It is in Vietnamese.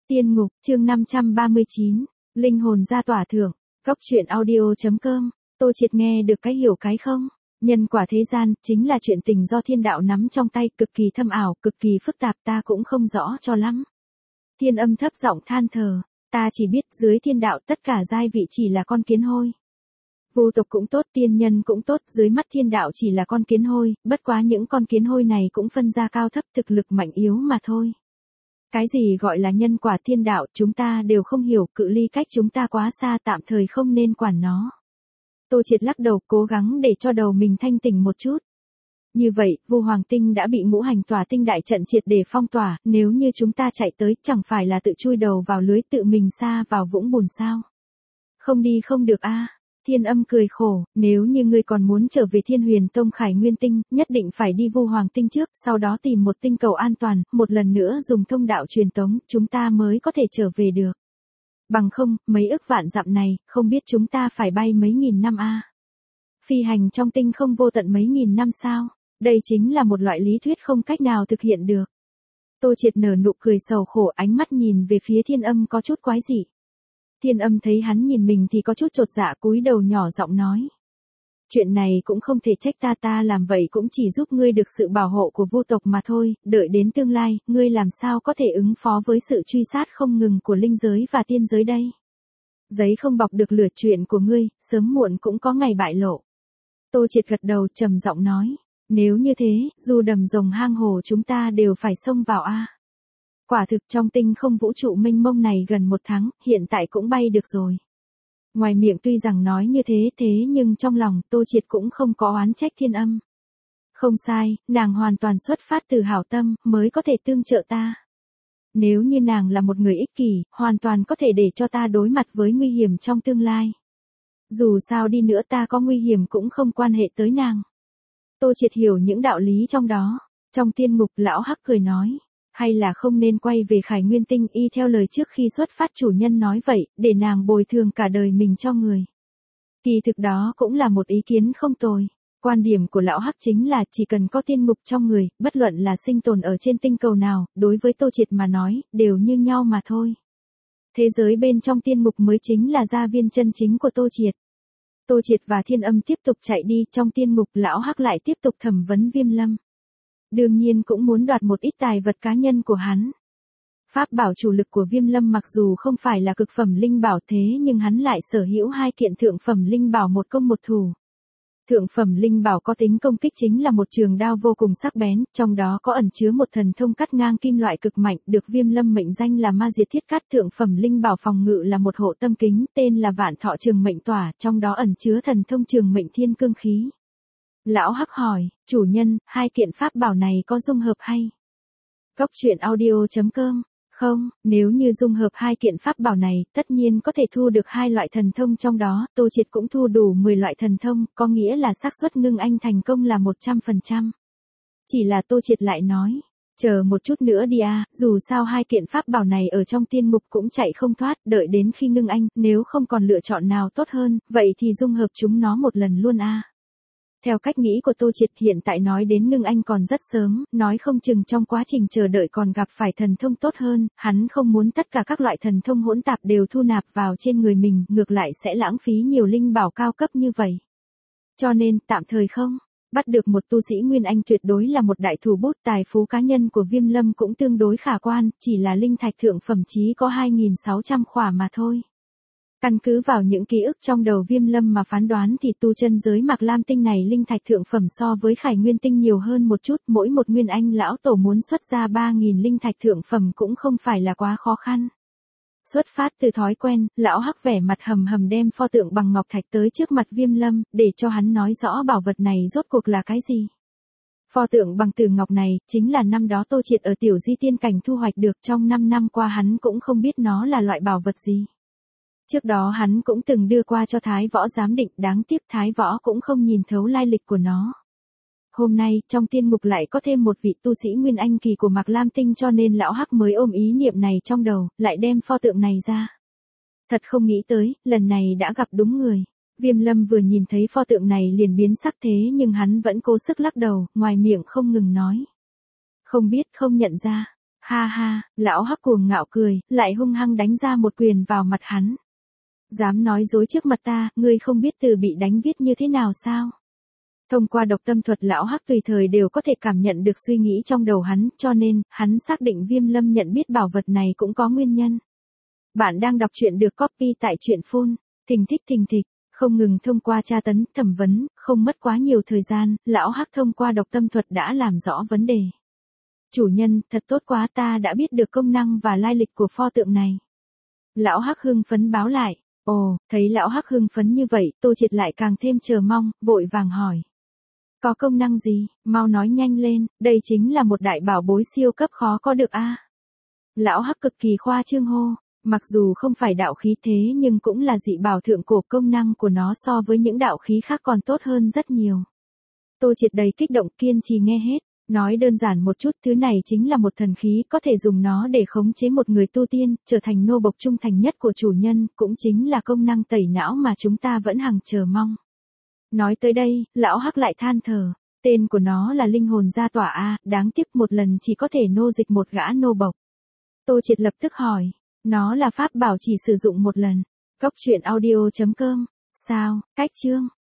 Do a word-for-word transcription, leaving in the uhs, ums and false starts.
Tiên ngục, chương năm trăm ba mươi chín, linh hồn ra tỏa thượng, góc truyện audio.com, Tô Triệt nghe được cái hiểu cái không? Nhân quả thế gian, chính là chuyện tình do thiên đạo nắm trong tay, cực kỳ thâm ảo, cực kỳ phức tạp, ta cũng không rõ cho lắm. Thiên âm thấp giọng than thở, ta chỉ biết dưới thiên đạo tất cả giai vị chỉ là con kiến hôi. Vu tộc cũng tốt, tiên nhân cũng tốt, dưới mắt thiên đạo chỉ là con kiến hôi, bất quá những con kiến hôi này cũng phân ra cao thấp, thực lực mạnh yếu mà thôi. Cái gì gọi là nhân quả thiên đạo, chúng ta đều không hiểu, cự ly cách chúng ta quá xa, tạm thời không nên quản nó. Tô Triệt lắc đầu, cố gắng để cho đầu mình thanh tỉnh một chút. Như vậy, Vu Hoàng Tinh đã bị ngũ hành tỏa tinh đại trận triệt để phong tỏa, nếu như chúng ta chạy tới, chẳng phải là tự chui đầu vào lưới, tự mình sa vào vũng bùn sao? Không đi không được a. Thiên âm cười khổ, nếu như ngươi còn muốn trở về Thiên Huyền Tông Khải Nguyên Tinh, nhất định phải đi Vu Hoàng Tinh trước, sau đó tìm một tinh cầu an toàn, một lần nữa dùng thông đạo truyền tống, chúng ta mới có thể trở về được. Bằng không, mấy ức vạn dặm này, không biết chúng ta phải bay mấy nghìn năm a. Phi hành trong tinh không vô tận mấy nghìn năm sao? Đây chính là một loại lý thuyết không cách nào thực hiện được. Tô Triệt nở nụ cười sầu khổ, ánh mắt nhìn về phía Thiên âm có chút quái dị. Thiên âm thấy hắn nhìn mình thì có chút chột dạ, cúi đầu nhỏ giọng nói. Chuyện này cũng không thể trách ta, ta làm vậy cũng chỉ giúp ngươi được sự bảo hộ của Vu tộc mà thôi, đợi đến tương lai, ngươi làm sao có thể ứng phó với sự truy sát không ngừng của linh giới và tiên giới đây. Giấy không bọc được lửa, chuyện của ngươi, sớm muộn cũng có ngày bại lộ. Tô Triệt gật đầu trầm giọng nói, nếu như thế, dù đầm rồng hang hồ chúng ta đều phải xông vào a. Quả thực trong tinh không vũ trụ mênh mông này gần một tháng, hiện tại cũng bay được rồi. Ngoài miệng tuy rằng nói như thế thế nhưng trong lòng Tô Triệt cũng không có oán trách Thiên âm. Không sai, nàng hoàn toàn xuất phát từ hảo tâm, mới có thể tương trợ ta. Nếu như nàng là một người ích kỷ, hoàn toàn có thể để cho ta đối mặt với nguy hiểm trong tương lai. Dù sao đi nữa ta có nguy hiểm cũng không quan hệ tới nàng. Tô Triệt hiểu những đạo lý trong đó. Trong tiên ngục, lão Hắc cười nói. Hay là không nên quay về Khải Nguyên Tinh, y theo lời trước khi xuất phát chủ nhân nói vậy, để nàng bồi thường cả đời mình cho người. Kỳ thực đó cũng là một ý kiến không tồi. Quan điểm của lão Hắc chính là chỉ cần có tiên ngục trong người, bất luận là sinh tồn ở trên tinh cầu nào, đối với Tô Triệt mà nói, đều như nhau mà thôi. Thế giới bên trong tiên ngục mới chính là gia viên chân chính của Tô Triệt. Tô Triệt và Thiên âm tiếp tục chạy đi, trong tiên ngục lão Hắc lại tiếp tục thẩm vấn Viêm Lâm. Đương nhiên cũng muốn đoạt một ít tài vật cá nhân của hắn. Pháp bảo chủ lực của Viêm Lâm mặc dù không phải là cực phẩm linh bảo thế nhưng hắn lại sở hữu hai kiện thượng phẩm linh bảo một công một thủ. Thượng phẩm linh bảo có tính công kích chính là một trường đao vô cùng sắc bén, trong đó có ẩn chứa một thần thông cắt ngang kim loại cực mạnh, được Viêm Lâm mệnh danh là ma diệt thiết cắt. Thượng phẩm linh bảo phòng ngự là một hộ tâm kính, tên là Vạn Thọ Trường Mệnh Tỏa, trong đó ẩn chứa thần thông Trường Mệnh Thiên Cương khí. Lão Hắc hỏi, chủ nhân, hai kiện pháp bảo này có dung hợp hay? Góc truyện audio.com, không, nếu như dung hợp hai kiện pháp bảo này, tất nhiên có thể thu được hai loại thần thông trong đó, Tô Triệt cũng thu đủ mười loại thần thông, có nghĩa là xác suất ngưng anh thành công là một trăm phần trăm. Chỉ là Tô Triệt lại nói, chờ một chút nữa đi a, dù sao hai kiện pháp bảo này ở trong tiên ngục cũng chạy không thoát, đợi đến khi ngưng anh, nếu không còn lựa chọn nào tốt hơn, vậy thì dung hợp chúng nó một lần luôn a. Theo cách nghĩ của Tô Triệt, hiện tại nói đến ngưng anh còn rất sớm, nói không chừng trong quá trình chờ đợi còn gặp phải thần thông tốt hơn, hắn không muốn tất cả các loại thần thông hỗn tạp đều thu nạp vào trên người mình, ngược lại sẽ lãng phí nhiều linh bảo cao cấp như vậy. Cho nên, tạm thời không, bắt được một tu sĩ Nguyên Anh tuyệt đối là một đại thủ bút, tài phú cá nhân của Viêm Lâm cũng tương đối khả quan, chỉ là linh thạch thượng phẩm chí có hai nghìn sáu trăm khỏa mà thôi. Căn cứ vào những ký ức trong đầu Viêm Lâm mà phán đoán thì tu chân giới Mạc Lam Tinh này linh thạch thượng phẩm so với Khải Nguyên Tinh nhiều hơn một chút, mỗi một Nguyên Anh lão tổ muốn xuất ra ba nghìn linh thạch thượng phẩm cũng không phải là quá khó khăn. Xuất phát từ thói quen, lão Hắc vẻ mặt hầm hầm đem pho tượng bằng ngọc thạch tới trước mặt Viêm Lâm, để cho hắn nói rõ bảo vật này rốt cuộc là cái gì. Pho tượng bằng từ ngọc này, chính là năm đó Tô Triệt ở tiểu di tiên cảnh thu hoạch được, trong năm năm qua hắn cũng không biết nó là loại bảo vật gì. Trước đó hắn cũng từng đưa qua cho Thái Võ giám định, đáng tiếc Thái Võ cũng không nhìn thấu lai lịch của nó. Hôm nay, trong tiên ngục lại có thêm một vị tu sĩ Nguyên Anh kỳ của Mạc Lam Tinh, cho nên lão Hắc mới ôm ý niệm này trong đầu, lại đem pho tượng này ra. Thật không nghĩ tới, lần này đã gặp đúng người. Viêm Lâm vừa nhìn thấy pho tượng này liền biến sắc, thế nhưng hắn vẫn cố sức lắc đầu, ngoài miệng không ngừng nói. Không biết, không nhận ra. Ha ha, lão hắc cuồng ngạo cười, lại hung hăng đánh ra một quyền vào mặt hắn. Dám nói dối trước mặt ta, ngươi không biết từ bị đánh viết như thế nào sao? Thông qua độc tâm thuật lão hắc tùy thời đều có thể cảm nhận được suy nghĩ trong đầu hắn, cho nên, hắn xác định Viêm Lâm nhận biết bảo vật này cũng có nguyên nhân. Bạn đang đọc truyện được copy tại truyện phun, thình thích thình thịch, không ngừng thông qua tra tấn, thẩm vấn, không mất quá nhiều thời gian, lão hắc thông qua độc tâm thuật đã làm rõ vấn đề. Chủ nhân, thật tốt quá, ta đã biết được công năng và lai lịch của pho tượng này. Lão hắc hưng phấn báo lại. Ồ, thấy lão hắc hưng phấn như vậy, Tô Triệt lại càng thêm chờ mong, vội vàng hỏi. Có công năng gì, mau nói nhanh lên, đây chính là một đại bảo bối siêu cấp khó có được a. Lão hắc cực kỳ khoa trương hô, mặc dù không phải đạo khí thế nhưng cũng là dị bảo thượng cổ, công năng của nó so với những đạo khí khác còn tốt hơn rất nhiều. Tô Triệt đầy kích động, kiên trì nghe hết. Nói đơn giản một chút, thứ này chính là một thần khí, có thể dùng nó để khống chế một người tu tiên, trở thành nô bộc trung thành nhất của chủ nhân, cũng chính là công năng tẩy não mà chúng ta vẫn hằng chờ mong. Nói tới đây, lão hắc lại than thở, tên của nó là linh hồn gia tỏa a, đáng tiếc một lần chỉ có thể nô dịch một gã nô bộc. Tô Triệt lập tức hỏi, nó là pháp bảo chỉ sử dụng một lần. Cốc truyện audio chấm com, sao, cách chương.